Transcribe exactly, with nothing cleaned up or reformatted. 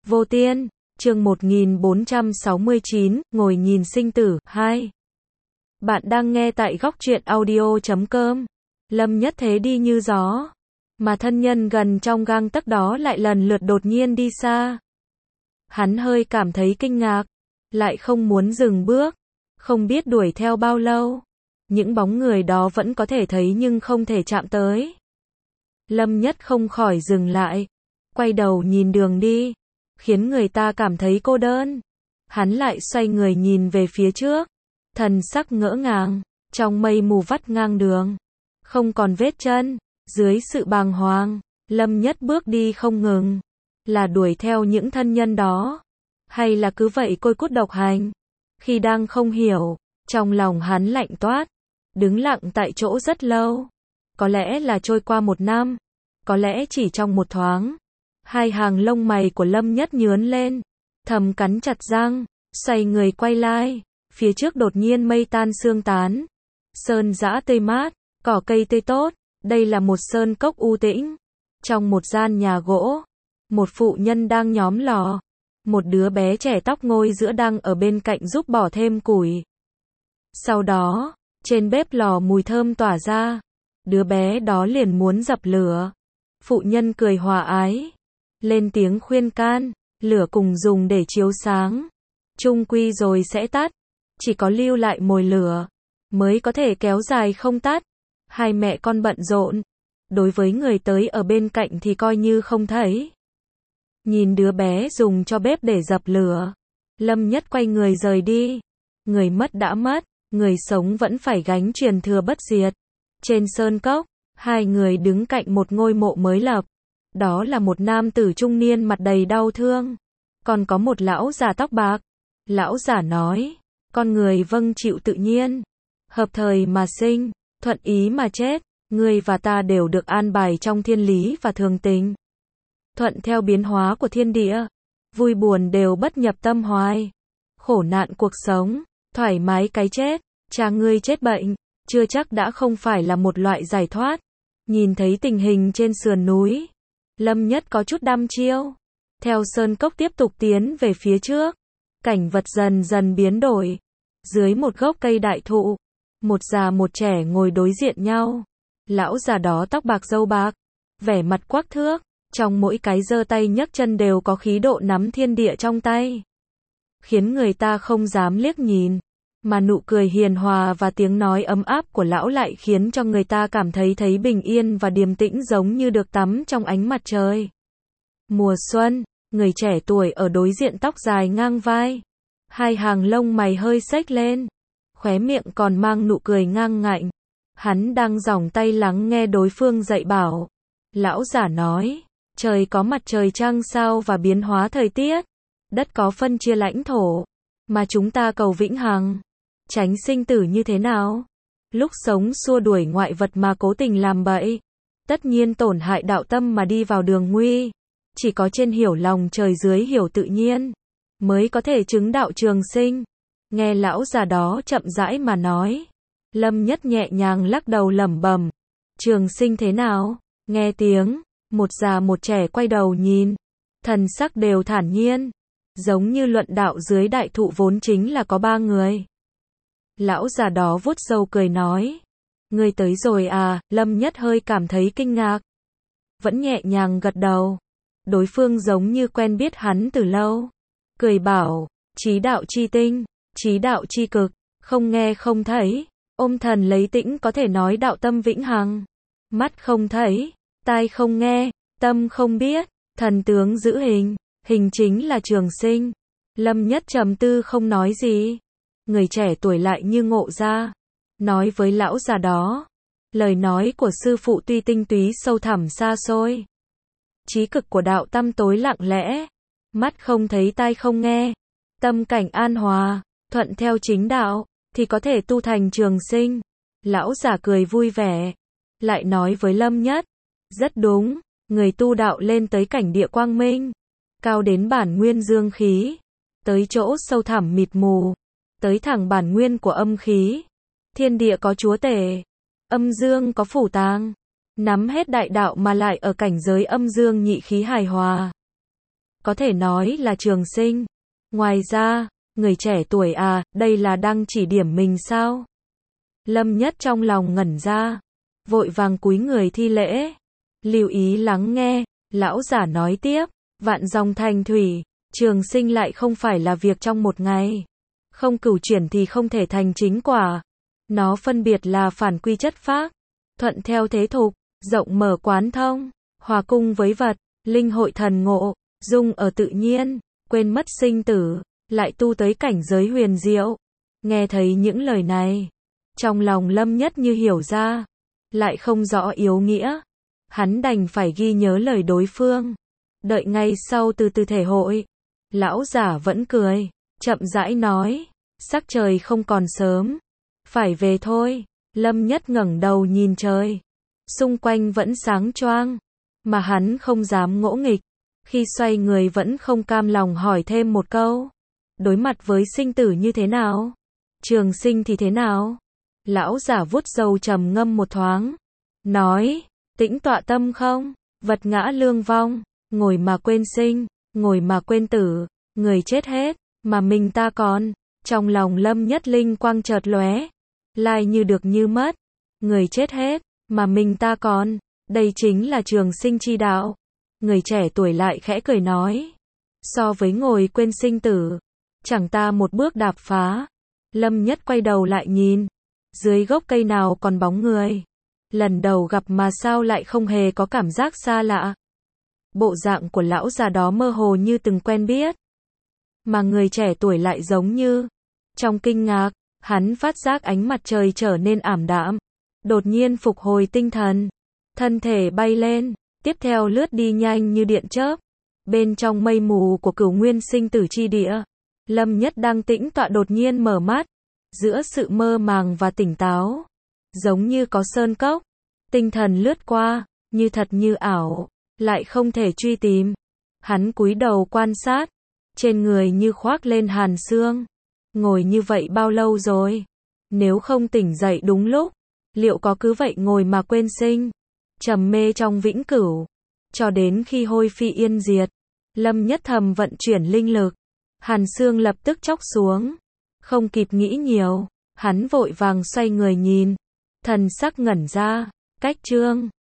Vô Tiên, chương một nghìn bốn trăm sáu mươi chín, ngồi nhìn sinh tử, hai. Bạn đang nghe tại góc truyện audio chấm com. Lâm Nhất thế đi như gió, mà thân nhân gần trong gang tấc đó lại lần lượt đột nhiên đi xa. Hắn hơi cảm thấy kinh ngạc, lại không muốn dừng bước, không biết đuổi theo bao lâu. Những bóng người đó vẫn có thể thấy nhưng không thể chạm tới. Lâm Nhất không khỏi dừng lại, quay đầu nhìn đường đi, khiến người ta cảm thấy cô đơn. Hắn lại xoay người nhìn về phía trước, thần sắc ngỡ ngàng, trong mây mù vắt ngang đường, không còn vết chân. Dưới sự bàng hoàng, Lâm Nhất bước đi không ngừng. Là đuổi theo những thân nhân đó, hay là cứ vậy côi cút độc hành? Khi đang không hiểu, trong lòng hắn lạnh toát, đứng lặng tại chỗ rất lâu. Có lẽ là trôi qua một năm, có lẽ chỉ trong một thoáng. Hai hàng lông mày của Lâm Nhất nhướn lên, thầm cắn chặt răng, xoay người quay lại. Phía trước đột nhiên mây tan sương tán, sơn dã tươi mát, cỏ cây tươi tốt. Đây là một sơn cốc u tĩnh. Trong một gian nhà gỗ, một phụ nhân đang nhóm lò, một đứa bé trẻ tóc ngôi giữa đang ở bên cạnh giúp bỏ thêm củi. Sau đó, trên bếp lò mùi thơm tỏa ra, đứa bé đó liền muốn dập lửa. Phụ nhân cười hòa ái, lên tiếng khuyên can, lửa cùng dùng để chiếu sáng, chung quy rồi sẽ tắt, chỉ có lưu lại mồi lửa mới có thể kéo dài không tắt. Hai mẹ con bận rộn, đối với người tới ở bên cạnh thì coi như không thấy. Nhìn đứa bé dùng cho bếp để dập lửa, Lâm Nhất quay người rời đi. Người mất đã mất, người sống vẫn phải gánh truyền thừa bất diệt. Trên sơn cốc, hai người đứng cạnh một ngôi mộ mới lập. Đó là một nam tử trung niên mặt đầy đau thương, còn có một lão già tóc bạc. Lão già nói, con người vâng chịu tự nhiên, hợp thời mà sinh, thuận ý mà chết, ngươi và ta đều được an bài trong thiên lý và thường tình. Thuận theo biến hóa của thiên địa, vui buồn đều bất nhập tâm hoài. Khổ nạn cuộc sống, thoải mái cái chết, cha ngươi chết bệnh, chưa chắc đã không phải là một loại giải thoát. Nhìn thấy tình hình trên sườn núi, Lâm Nhất có chút đăm chiêu. Theo sơn cốc tiếp tục tiến về phía trước, cảnh vật dần dần biến đổi. Dưới một gốc cây đại thụ, một già một trẻ ngồi đối diện nhau. Lão già đó tóc bạc râu bạc, vẻ mặt quắc thước, trong mỗi cái giơ tay nhấc chân đều có khí độ nắm thiên địa trong tay, khiến người ta không dám liếc nhìn. Mà nụ cười hiền hòa và tiếng nói ấm áp của lão lại khiến cho người ta cảm thấy thấy bình yên và điềm tĩnh, giống như được tắm trong ánh mặt trời. Mùa xuân, người trẻ tuổi ở đối diện tóc dài ngang vai, hai hàng lông mày hơi xếch lên, khóe miệng còn mang nụ cười ngang ngạnh. Hắn đang giỏng tay lắng nghe đối phương dạy bảo. Lão giả nói, trời có mặt trời trăng sao và biến hóa thời tiết, đất có phân chia lãnh thổ, mà chúng ta cầu vĩnh hằng, tránh sinh tử như thế nào? Lúc sống xua đuổi ngoại vật mà cố tình làm bậy, tất nhiên tổn hại đạo tâm mà đi vào đường nguy. Chỉ có trên hiểu lòng trời dưới hiểu tự nhiên, mới có thể chứng đạo trường sinh. Nghe lão già đó chậm rãi mà nói, Lâm Nhất nhẹ nhàng lắc đầu lẩm bẩm, trường sinh thế nào? Nghe tiếng, một già một trẻ quay đầu nhìn, thần sắc đều thản nhiên, giống như luận đạo dưới đại thụ vốn chính là có ba người. Lão già đó vuốt râu cười nói, ngươi tới rồi à? Lâm Nhất hơi cảm thấy kinh ngạc, vẫn nhẹ nhàng gật đầu. Đối phương giống như quen biết hắn từ lâu, cười bảo, trí đạo chi tinh, trí đạo chi cực, không nghe không thấy, ôm thần lấy tĩnh có thể nói đạo tâm vĩnh hằng. Mắt không thấy, tai không nghe, tâm không biết, thần tướng giữ hình, hình chính là trường sinh. Lâm Nhất trầm tư không nói gì. Người trẻ tuổi lại như ngộ ra, nói với lão già đó, lời nói của sư phụ tuy tinh túy sâu thẳm xa xôi, trí cực của đạo tâm tối lặng lẽ, mắt không thấy tai không nghe, tâm cảnh an hòa, thuận theo chính đạo, thì có thể tu thành trường sinh. Lão giả cười vui vẻ, lại nói với Lâm Nhất, rất đúng, người tu đạo lên tới cảnh địa quang minh, cao đến bản nguyên dương khí, tới chỗ sâu thẳm mịt mù, tới thẳng bản nguyên của âm khí. Thiên địa có chúa tể, âm dương có phủ tàng, nắm hết đại đạo mà lại ở cảnh giới âm dương nhị khí hài hòa. có thể nói là trường sinh. Ngoài ra, người trẻ tuổi à, đây là đang chỉ điểm mình sao? Lâm Nhất trong lòng ngẩn ra, vội vàng cúi người thi lễ. Lưu ý lắng nghe, lão giả nói tiếp, vạn dòng thành thủy, trường sinh lại không phải là việc trong một ngày. Không cửu chuyển thì không thể thành chính quả. Nó phân biệt là phản quy chất phác, thuận theo thế tục, rộng mở quán thông, hòa cung với vật, linh hội thần ngộ, dung ở tự nhiên, quên mất sinh tử, lại tu tới cảnh giới huyền diệu. Nghe thấy những lời này, trong lòng Lâm Nhất như hiểu ra, lại không rõ yếu nghĩa. Hắn đành phải ghi nhớ lời đối phương, đợi ngay sau từ từ thể hội. Lão giả vẫn cười, chậm rãi nói, sắc trời không còn sớm, phải về thôi. Lâm Nhất ngẩng đầu nhìn trời, xung quanh vẫn sáng choang, mà hắn không dám ngỗ nghịch. Khi xoay người vẫn không cam lòng hỏi thêm một câu, đối mặt với sinh tử như thế nào? Trường sinh thì thế nào? Lão giả vuốt râu trầm ngâm một thoáng, nói, tĩnh tọa tâm không, vật ngã lương vong, ngồi mà quên sinh, ngồi mà quên tử, người chết hết, mà mình ta còn. Trong lòng Lâm Nhất linh quang chợt lóe, lai như được như mất, người chết hết, mà mình ta còn, đây chính là trường sinh chi đạo. Người trẻ tuổi lại khẽ cười nói, so với ngồi quên sinh tử, chẳng ta một bước đạp phá. Lâm Nhất quay đầu lại nhìn, dưới gốc cây nào còn bóng người. Lần đầu gặp mà sao lại không hề có cảm giác xa lạ. Bộ dạng của lão già đó mơ hồ như từng quen biết, mà người trẻ tuổi lại giống như. Trong kinh ngạc, hắn phát giác ánh mặt trời trở nên ảm đạm, đột nhiên phục hồi tinh thần, thân thể bay lên, tiếp theo lướt đi nhanh như điện chớp. Bên trong mây mù của cửu nguyên sinh tử chi địa, Lâm Nhất đang tĩnh tọa đột nhiên mở mắt, giữa sự mơ màng và tỉnh táo, giống như có sơn cốc, tinh thần lướt qua, như thật như ảo, lại không thể truy tìm. Hắn cúi đầu quan sát, trên người như khoác lên hàn xương. Ngồi như vậy bao lâu rồi? Nếu không tỉnh dậy đúng lúc, liệu có cứ vậy ngồi mà quên sinh, trầm mê trong vĩnh cửu, cho đến khi hôi phi yên diệt? Lâm Nhất thầm vận chuyển linh lực, hàn xương lập tức chóc xuống. Không kịp nghĩ nhiều, hắn vội vàng xoay người nhìn, thần sắc ngẩn ra, cách chương